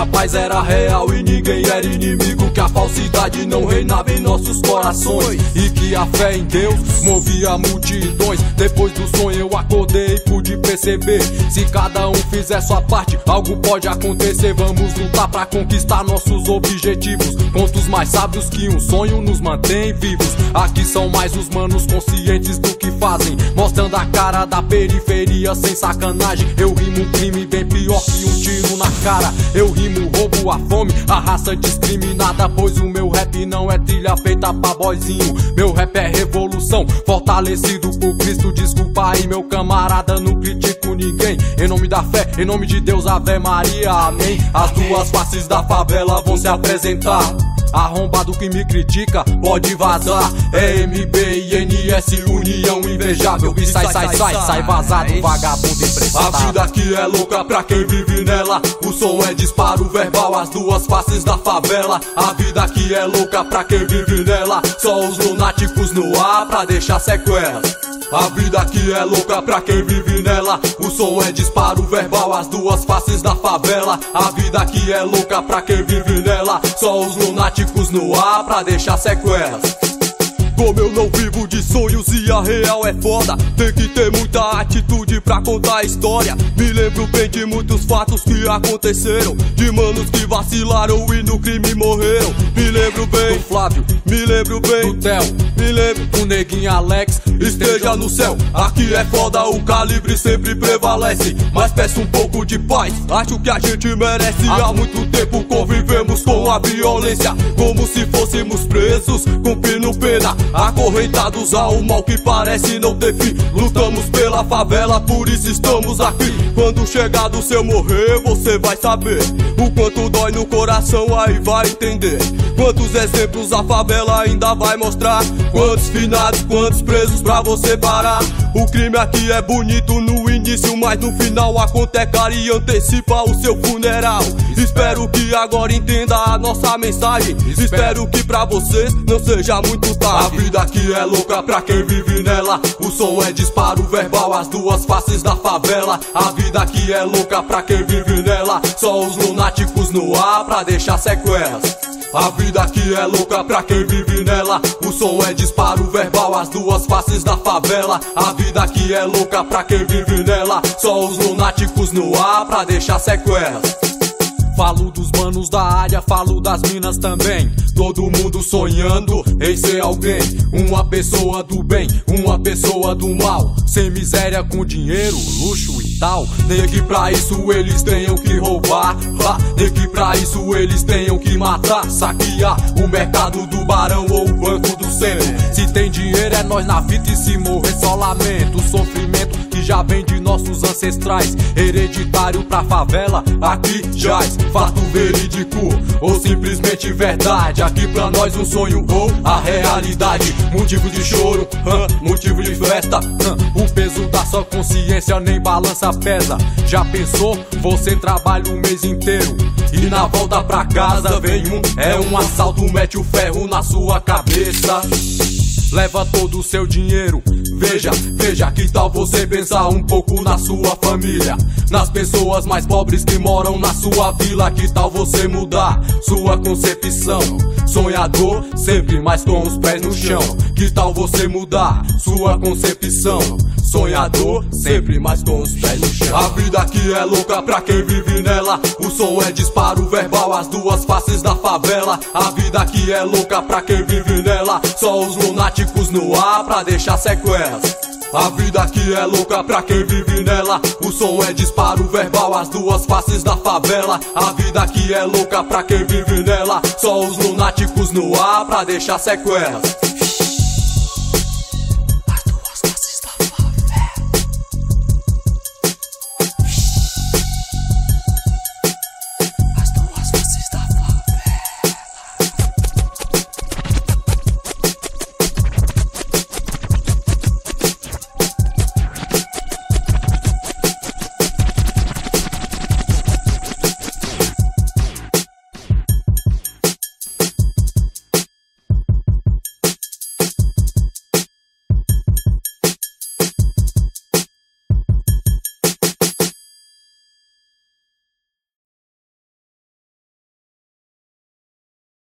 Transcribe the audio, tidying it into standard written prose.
a paz era real e ninguém era inimigo, que a falsidade não reinava em nossos corações e que a fé em Deus movia multidões. Depois do sonho eu acordei e pude perceber, se cada um fizer sua parte, algo pode acontecer. Vamos lutar pra conquistar nossos objetivos, contos mais sábios que um sonho nos mantém vivos. Aqui são mais os manos conscientes do que fazem, mostrando a cara da periferia sem sacanagem. Eu rimo um crime bem pior que um tiro na cara. Eu rimo o roubo, a fome, a raça discriminada, pois o meu rap não é trilha feita pra boyzinho. Meu rap é revolução, fortalecido por Cristo. Desculpa aí meu camarada, não critico ninguém. Em nome da fé, em nome de Deus, Ave Maria, amém. As duas faces da favela vão se apresentar. Arrombado que me critica, pode vazar. É MB e NS, união invejável. E sai vazado, vagabundo emprestado. A vida aqui é louca pra quem vive nela. O som é disparo verbal, as duas faces da favela. A vida aqui é louca pra quem vive nela. Só os lunáticos no ar pra deixar sequelas. A vida aqui é louca pra quem vive nela. O som é disparo verbal, as duas faces da favela. A vida aqui é louca pra quem vive nela. Só os lunáticos no ar pra deixar sequelas. Como eu não vivo de sonhos e a real é foda, tem que ter muita atitude pra contar a história. Me lembro bem de muitos fatos que aconteceram, de manos que vacilaram e no crime morreram. Me lembro bem do Flávio, me lembro bem do Theo, me lembro do neguinho Alex, esteja no céu. Aqui é foda, o calibre sempre prevalece, mas peço um pouco de paz, acho que a gente merece. Há muito tempo convivemos com a violência, como se fôssemos presos, cumprindo pena, acorrentados ao mal que parece não ter fim. Lutamos pela favela, por isso estamos aqui. Quando chegar do seu morrer, você vai saber o quanto dói no coração, aí vai entender. Quantos exemplos a favela ainda vai mostrar, quantos finados, quantos presos pra você parar. O crime aqui é bonito no início, mas no final a conta é cara e antecipa o seu funeral. Espero que agora entenda a nossa mensagem, espero que pra vocês não seja muito tarde. A vida aqui é louca pra quem vive nela. O som é disparo verbal, as duas faces da favela. A vida aqui é louca pra quem vive nela. Só os lunáticos no ar pra deixar sequelas. A vida aqui é louca pra quem vive nela. O som é disparo verbal, as duas faces da favela. A vida aqui é louca pra quem vive nela. Só os lunáticos no ar pra deixar sequelas. Falo dos manos da área, falo das minas também. Todo mundo sonhando em ser alguém, uma pessoa do bem, uma pessoa do mal, sem miséria, com dinheiro, luxo e tal. Nem que pra isso eles tenham que roubar, nem que pra isso eles tenham que matar, saquear o mercado do barão ou o banco do centro. Se tem dinheiro é nós na fita e se morrer só lamento. O sofrimento que já vem de nossos ancestrais, hereditário pra favela, aqui jaz. Fato verídico ou simplesmente verdade, aqui pra nós um sonho ou a realidade. Motivo de choro, motivo de festa, o peso da sua consciência nem balança pesa. Já pensou? Você trabalha o mês inteiro e na volta pra casa vem um assalto, mete o ferro na sua cabeça, leva todo o seu dinheiro. Veja, que tal você pensar um pouco na sua família, nas pessoas mais pobres que moram na sua vila. Que tal você mudar sua concepção? Sonhador, sempre mais com os pés no chão. Que tal você mudar sua concepção? Sonhador, sempre mais com os pés no chão. A vida aqui é louca pra quem vive nela. O som é disparo verbal, as duas faces da favela. A vida aqui é louca pra quem vive nela. Só os lunáticos no ar pra deixar sequelas. A vida aqui é louca pra quem vive nela. O som é disparo verbal, as duas faces da favela. A vida aqui é louca pra quem vive nela. Só os lunáticos no ar pra deixar sequelas.